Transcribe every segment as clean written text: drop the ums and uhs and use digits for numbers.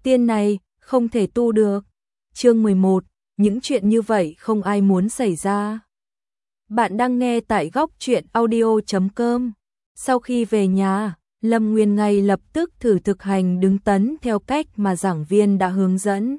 tiên này không thể tu được. Chương 11, những chuyện như vậy không ai muốn xảy ra. Bạn đang nghe tại góc truyện audio.com. Sau khi về nhà, Lâm Nguyên ngay lập tức thử thực hành đứng tấn theo cách mà giảng viên đã hướng dẫn.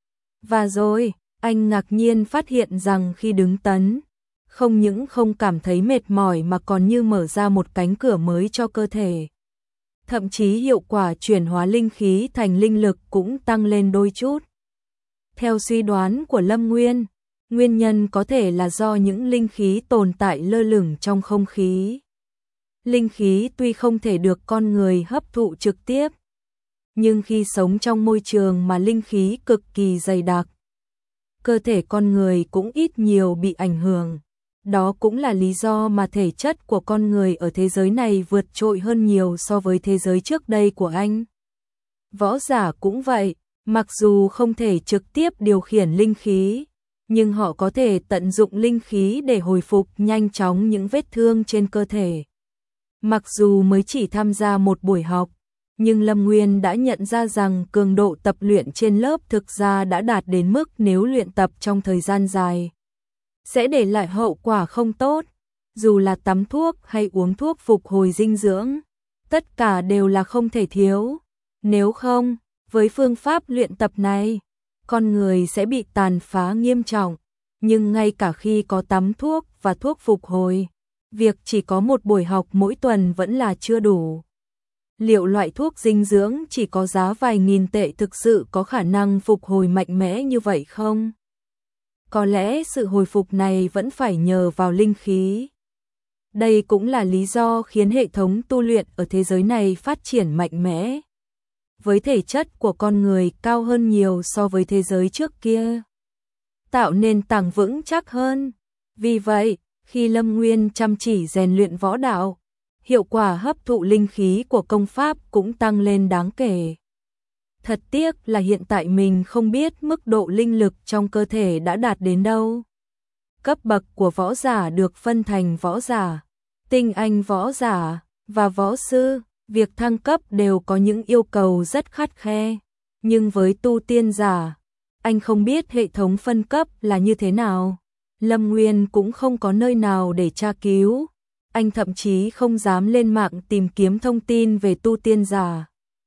Và rồi, anh ngạc nhiên phát hiện rằng khi đứng tấn, không những không cảm thấy mệt mỏi mà còn như mở ra một cánh cửa mới cho cơ thể. Thậm chí hiệu quả chuyển hóa linh khí thành linh lực cũng tăng lên đôi chút. Theo suy đoán của Lâm Nguyên, nguyên nhân có thể là do những linh khí tồn tại lơ lửng trong không khí. Linh khí tuy không thể được con người hấp thụ trực tiếp, nhưng khi sống trong môi trường mà linh khí cực kỳ dày đặc, cơ thể con người cũng ít nhiều bị ảnh hưởng. Đó cũng là lý do mà thể chất của con người ở thế giới này vượt trội hơn nhiều so với thế giới trước đây của anh. Võ giả cũng vậy, mặc dù không thể trực tiếp điều khiển linh khí, nhưng họ có thể tận dụng linh khí để hồi phục nhanh chóng những vết thương trên cơ thể. Mặc dù mới chỉ tham gia một buổi học, nhưng Lâm Nguyên đã nhận ra rằng cường độ tập luyện trên lớp thực ra đã đạt đến mức nếu luyện tập trong thời gian dài sẽ để lại hậu quả không tốt. Dù là tắm thuốc hay uống thuốc phục hồi dinh dưỡng, tất cả đều là không thể thiếu. Nếu không, với phương pháp luyện tập này, con người sẽ bị tàn phá nghiêm trọng. Nhưng ngay cả khi có tắm thuốc và thuốc phục hồi, việc chỉ có một buổi học mỗi tuần vẫn là chưa đủ. Liệu loại thuốc dinh dưỡng chỉ có giá vài nghìn tệ thực sự có khả năng phục hồi mạnh mẽ như vậy không? Có lẽ sự hồi phục này vẫn phải nhờ vào linh khí. Đây cũng là lý do khiến hệ thống tu luyện ở thế giới này phát triển mạnh mẽ, với thể chất của con người cao hơn nhiều so với thế giới trước kia, tạo nền tảng vững chắc hơn. Vì vậy, khi Lâm Nguyên chăm chỉ rèn luyện võ đạo, hiệu quả hấp thụ linh khí của công pháp cũng tăng lên đáng kể. Thật tiếc là hiện tại mình không biết mức độ linh lực trong cơ thể đã đạt đến đâu. Cấp bậc của võ giả được phân thành võ giả, tinh anh võ giả và võ sư. Việc thăng cấp đều có những yêu cầu rất khắt khe. Nhưng với tu tiên giả, anh không biết hệ thống phân cấp là như thế nào. Lâm Nguyên cũng không có nơi nào để tra cứu. Anh thậm chí không dám lên mạng tìm kiếm thông tin về tu tiên giả.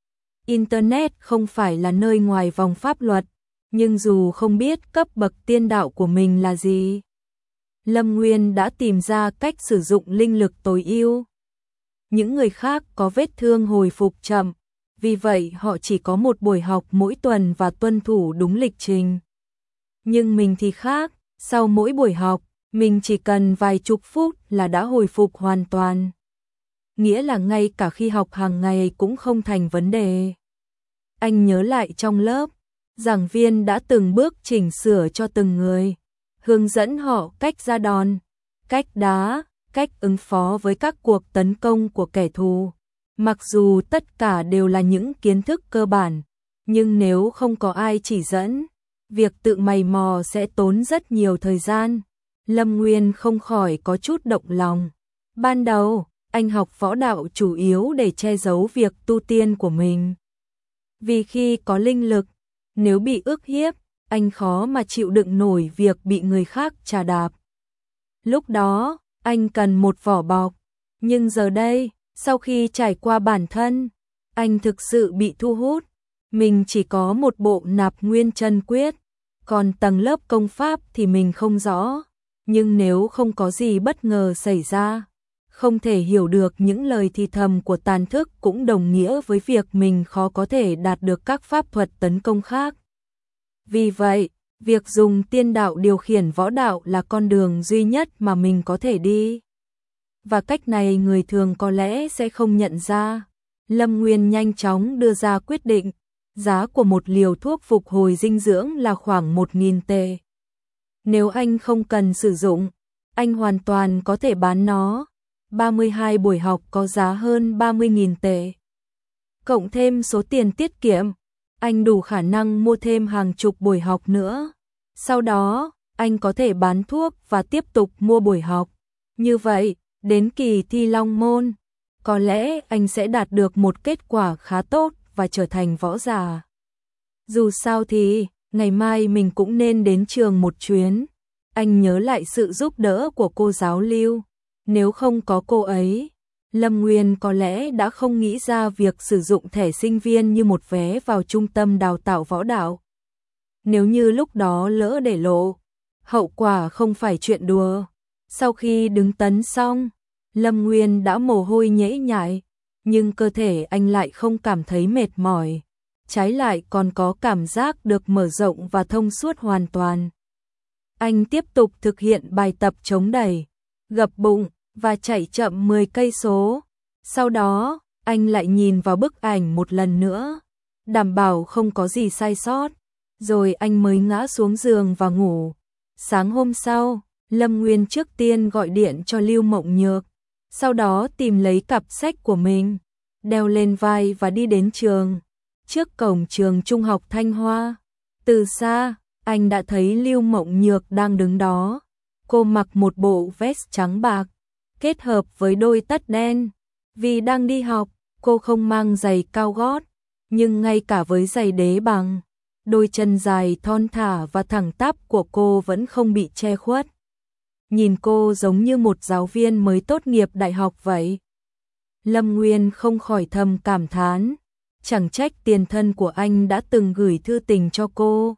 Internet không phải là nơi ngoài vòng pháp luật, nhưng dù không biết cấp bậc tiên đạo của mình là gì, Lâm Nguyên đã tìm ra cách sử dụng linh lực tối ưu. Những người khác có vết thương hồi phục chậm, vì vậy họ chỉ có một buổi học mỗi tuần và tuân thủ đúng lịch trình. Nhưng mình thì khác, sau mỗi buổi học, mình chỉ cần vài chục phút là đã hồi phục hoàn toàn. Nghĩa là ngay cả khi học hàng ngày cũng không thành vấn đề. Anh nhớ lại trong lớp, giảng viên đã từng bước chỉnh sửa cho từng người, hướng dẫn họ cách ra đòn, cách đá, cách ứng phó với các cuộc tấn công của kẻ thù. Mặc dù tất cả đều là những kiến thức cơ bản, nhưng nếu không có ai chỉ dẫn, việc tự mày mò sẽ tốn rất nhiều thời gian. Lâm Nguyên không khỏi có chút động lòng. Ban đầu, anh học võ đạo chủ yếu để che giấu việc tu tiên của mình. Vì khi có linh lực, nếu bị ức hiếp, anh khó mà chịu đựng nổi việc bị người khác trà đạp. Lúc đó, anh cần một vỏ bọc. Nhưng giờ đây, sau khi trải qua bản thân, anh thực sự bị thu hút. Mình chỉ có một bộ Nạp Nguyên Chân Quyết, còn tầng lớp công pháp thì mình không rõ. Nhưng nếu không có gì bất ngờ xảy ra, không thể hiểu được những lời thì thầm của tàn thức cũng đồng nghĩa với việc mình khó có thể đạt được các pháp thuật tấn công khác. Vì vậy, việc dùng tiên đạo điều khiển võ đạo là con đường duy nhất mà mình có thể đi. Và cách này người thường có lẽ sẽ không nhận ra. Lâm Nguyên nhanh chóng đưa ra quyết định. Giá của một liều thuốc phục hồi dinh dưỡng là khoảng 1.000 tệ. Nếu anh không cần sử dụng, anh hoàn toàn có thể bán nó. 32 buổi học có giá hơn 30.000 tệ. Cộng thêm số tiền tiết kiệm, anh đủ khả năng mua thêm hàng chục buổi học nữa. Sau đó, anh có thể bán thuốc và tiếp tục mua buổi học. Như vậy, đến kỳ thi Long Môn, có lẽ anh sẽ đạt được một kết quả khá tốt và trở thành võ giả. Dù sao thì, ngày mai mình cũng nên đến trường một chuyến. Anh nhớ lại sự giúp đỡ của cô giáo Lưu. Nếu không có cô ấy, Lâm Nguyên có lẽ đã không nghĩ ra việc sử dụng thẻ sinh viên như một vé vào trung tâm đào tạo võ đạo. Nếu như lúc đó lỡ để lộ, hậu quả không phải chuyện đùa. Sau khi đứng tấn xong, Lâm Nguyên đã mồ hôi nhễ nhại, nhưng cơ thể anh lại không cảm thấy mệt mỏi, trái lại còn có cảm giác được mở rộng và thông suốt hoàn toàn. Anh tiếp tục thực hiện bài tập chống đẩy, gập bụng và chạy chậm 10 cây số. Sau đó, anh lại nhìn vào bức ảnh một lần nữa, đảm bảo không có gì sai sót, rồi anh mới ngã xuống giường và ngủ. Sáng hôm sau, Lâm Nguyên trước tiên gọi điện cho Lưu Mộng Nhược, sau đó tìm lấy cặp sách của mình, đeo lên vai và đi đến trường. Trước cổng trường trung học Thanh Hoa, từ xa, anh đã thấy Lưu Mộng Nhược đang đứng đó. Cô mặc một bộ vest trắng bạc, kết hợp với đôi tất đen. Vì đang đi học, cô không mang giày cao gót, nhưng ngay cả với giày đế bằng, đôi chân dài thon thả và thẳng tắp của cô vẫn không bị che khuất. Nhìn cô giống như một giáo viên mới tốt nghiệp đại học vậy. Lâm Nguyên không khỏi thầm cảm thán, chẳng trách tiền thân của anh đã từng gửi thư tình cho cô.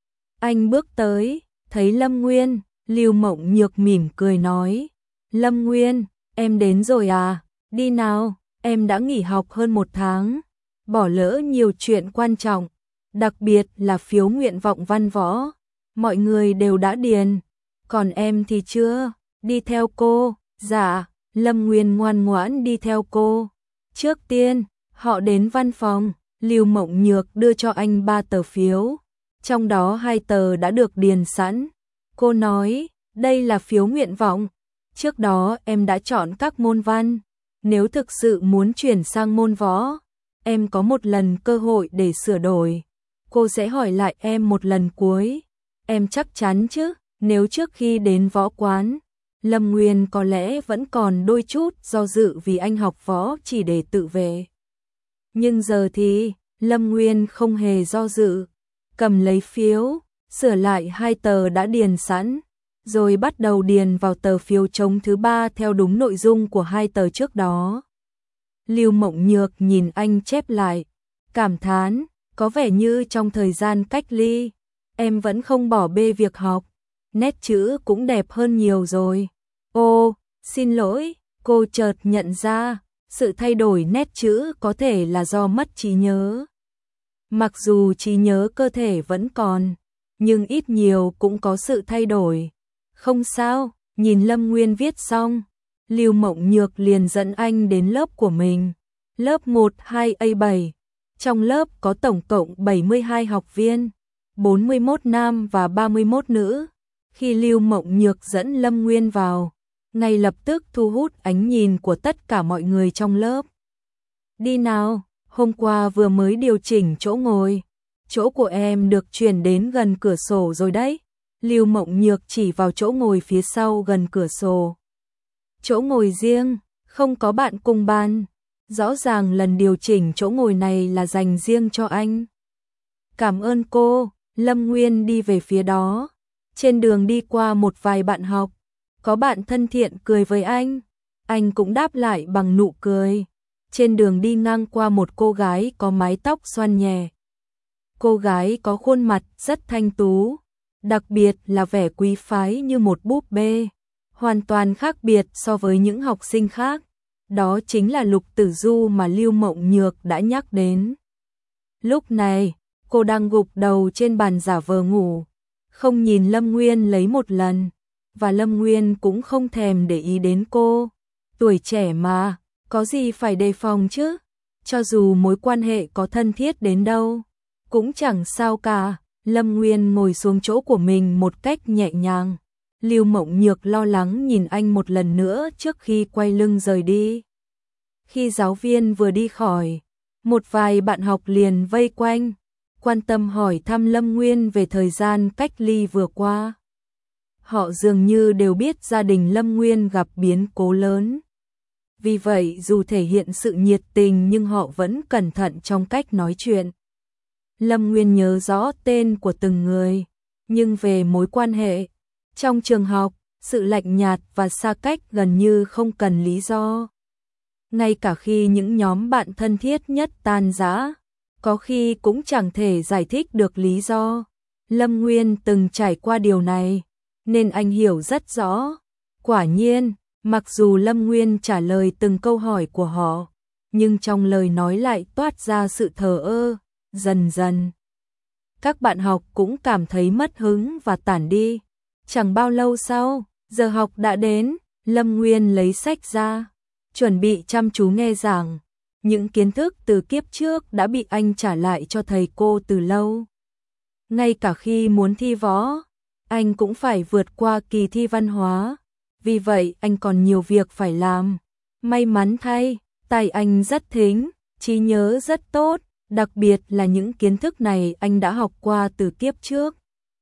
Anh bước tới, thấy Lâm Nguyên, Lưu Mộng Nhược mỉm cười nói, Lâm Nguyên, em đến rồi à, đi nào, em đã nghỉ học hơn 1 tháng, bỏ lỡ nhiều chuyện quan trọng, đặc biệt là phiếu nguyện vọng văn võ, mọi người đều đã điền, còn em thì chưa, đi theo cô. Dạ, Lâm Nguyên ngoan ngoãn đi theo cô. Trước tiên, họ đến văn phòng, Lưu Mộng Nhược đưa cho anh 3 tờ phiếu, trong đó 2 tờ đã được điền sẵn. Cô nói, đây là phiếu nguyện vọng, trước đó em đã chọn các môn văn, nếu thực sự muốn chuyển sang môn võ, em có một lần cơ hội để sửa đổi. Cô sẽ hỏi lại em một lần cuối, em chắc chắn chứ? Nếu trước khi đến võ quán, Lâm Nguyên có lẽ vẫn còn đôi chút do dự vì anh học võ chỉ để tự vệ. Nhưng giờ thì, Lâm Nguyên không hề do dự, cầm lấy phiếu, sửa lại 2 tờ đã điền sẵn, rồi bắt đầu điền vào tờ phiếu trống thứ 3 theo đúng nội dung của 2 tờ trước đó. Lưu Mộng Nhược nhìn anh chép lại, cảm thán, có vẻ như trong thời gian cách ly, em vẫn không bỏ bê việc học, nét chữ cũng đẹp hơn nhiều rồi. Ô, xin lỗi, cô chợt nhận ra, sự thay đổi nét chữ có thể là do mất trí nhớ. Mặc dù trí nhớ cơ thể vẫn còn, nhưng ít nhiều cũng có sự thay đổi. Không sao, nhìn Lâm Nguyên viết xong, Lưu Mộng Nhược liền dẫn anh đến lớp của mình, lớp 12A7. Trong lớp có tổng cộng 72 học viên, 41 nam và 31 nữ. Khi Lưu Mộng Nhược dẫn Lâm Nguyên vào, ngay lập tức thu hút ánh nhìn của tất cả mọi người trong lớp. Đi nào, hôm qua vừa mới điều chỉnh chỗ ngồi, chỗ của em được chuyển đến gần cửa sổ rồi đấy. Lưu Mộng Nhược chỉ vào chỗ ngồi phía sau gần cửa sổ. Chỗ ngồi riêng, không có bạn cùng bàn. Rõ ràng lần điều chỉnh chỗ ngồi này là dành riêng cho anh. Cảm ơn cô, Lâm Nguyên đi về phía đó. Trên đường đi qua một vài bạn học, có bạn thân thiện cười với anh cũng đáp lại bằng nụ cười. Trên đường đi ngang qua một cô gái có mái tóc xoăn nhẹ. Cô gái có khuôn mặt rất thanh tú, đặc biệt là vẻ quý phái như một búp bê, hoàn toàn khác biệt so với những học sinh khác. Đó chính là Lục Tử Du mà Lưu Mộng Nhược đã nhắc đến. Lúc này, cô đang gục đầu trên bàn giả vờ ngủ, không nhìn Lâm Nguyên lấy một lần, và Lâm Nguyên cũng không thèm để ý đến cô. Tuổi trẻ mà, có gì phải đề phòng chứ? Cho dù mối quan hệ có thân thiết đến đâu, cũng chẳng sao cả. Lâm Nguyên ngồi xuống chỗ của mình một cách nhẹ nhàng. Lưu Mộng Nhược lo lắng nhìn anh một lần nữa trước khi quay lưng rời đi. Khi giáo viên vừa đi khỏi, một vài bạn học liền vây quanh, quan tâm hỏi thăm Lâm Nguyên về thời gian cách ly vừa qua. Họ dường như đều biết gia đình Lâm Nguyên gặp biến cố lớn. Vì vậy dù thể hiện sự nhiệt tình nhưng họ vẫn cẩn thận trong cách nói chuyện. Lâm Nguyên nhớ rõ tên của từng người, nhưng về mối quan hệ trong trường học, sự lạnh nhạt và xa cách gần như không cần lý do. Ngay cả khi những nhóm bạn thân thiết nhất tan rã, có khi cũng chẳng thể giải thích được lý do. Lâm Nguyên từng trải qua điều này, nên anh hiểu rất rõ. Quả nhiên, mặc dù Lâm Nguyên trả lời từng câu hỏi của họ, nhưng trong lời nói lại toát ra sự thờ ơ. Dần dần, các bạn học cũng cảm thấy mất hứng và tản đi. Chẳng bao lâu sau, giờ học đã đến, Lâm Nguyên lấy sách ra, chuẩn bị chăm chú nghe giảng. Những kiến thức từ kiếp trước đã bị anh trả lại cho thầy cô từ lâu. Ngay cả khi muốn thi võ, anh cũng phải vượt qua kỳ thi văn hóa. Vì vậy anh còn nhiều việc phải làm. May mắn thay, tay anh rất thính, trí nhớ rất tốt, đặc biệt là những kiến thức này anh đã học qua từ kiếp trước.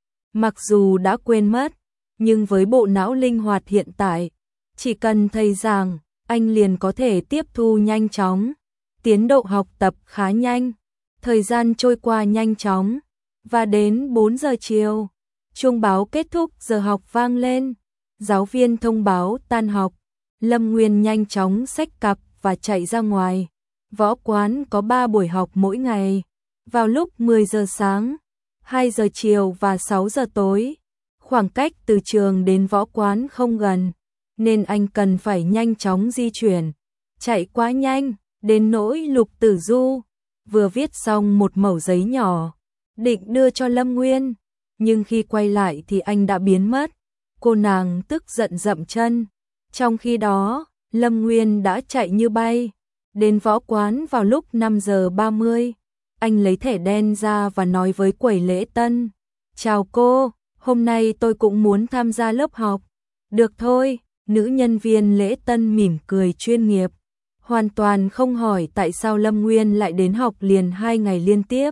Mặc dù đã quên mất, nhưng với bộ não linh hoạt hiện tại, chỉ cần thầy giảng, anh liền có thể tiếp thu nhanh chóng. Tiến độ học tập khá nhanh, thời gian trôi qua nhanh chóng, và đến 4 giờ chiều, chuông báo kết thúc giờ học vang lên. Giáo viên thông báo tan học, Lâm Nguyên nhanh chóng xách cặp và chạy ra ngoài. Võ quán có 3 buổi học mỗi ngày, vào lúc 10 giờ sáng, 2 giờ chiều và 6 giờ tối. Khoảng cách từ trường đến võ quán không gần, nên anh cần phải nhanh chóng di chuyển. Chạy quá nhanh, đến nỗi Lục Tử Du vừa viết xong một mẩu giấy nhỏ, định đưa cho Lâm Nguyên, nhưng khi quay lại thì anh đã biến mất. Cô nàng tức giận dậm chân. Trong khi đó, Lâm Nguyên đã chạy như bay, đến võ quán vào lúc 5 giờ 30. Anh lấy thẻ đen ra và nói với quầy lễ tân: "Chào cô, hôm nay tôi cũng muốn tham gia lớp học." "Được thôi." Nữ nhân viên lễ tân mỉm cười chuyên nghiệp, hoàn toàn không hỏi tại sao Lâm Nguyên lại đến học liền 2 ngày liên tiếp.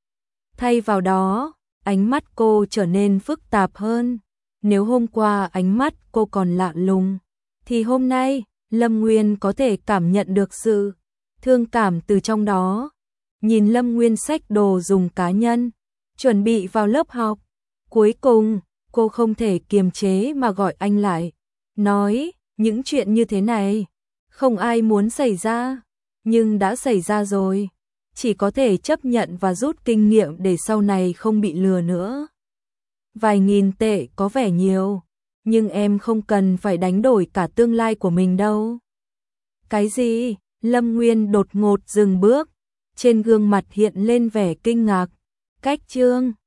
Thay vào đó, ánh mắt cô trở nên phức tạp hơn. Nếu hôm qua ánh mắt cô còn lạ lùng, thì hôm nay Lâm Nguyên có thể cảm nhận được sự thương cảm từ trong đó. Nhìn Lâm Nguyên xách đồ dùng cá nhân, chuẩn bị vào lớp học. Cuối cùng, cô không thể kiềm chế mà gọi anh lại, nói: "Những chuyện như thế này, không ai muốn xảy ra, nhưng đã xảy ra rồi. Chỉ có thể chấp nhận và rút kinh nghiệm để sau này không bị lừa nữa. Vài nghìn tệ có vẻ nhiều, nhưng em không cần phải đánh đổi cả tương lai của mình đâu." "Cái gì?" Lâm Nguyên đột ngột dừng bước, trên gương mặt hiện lên vẻ kinh ngạc. Cách chương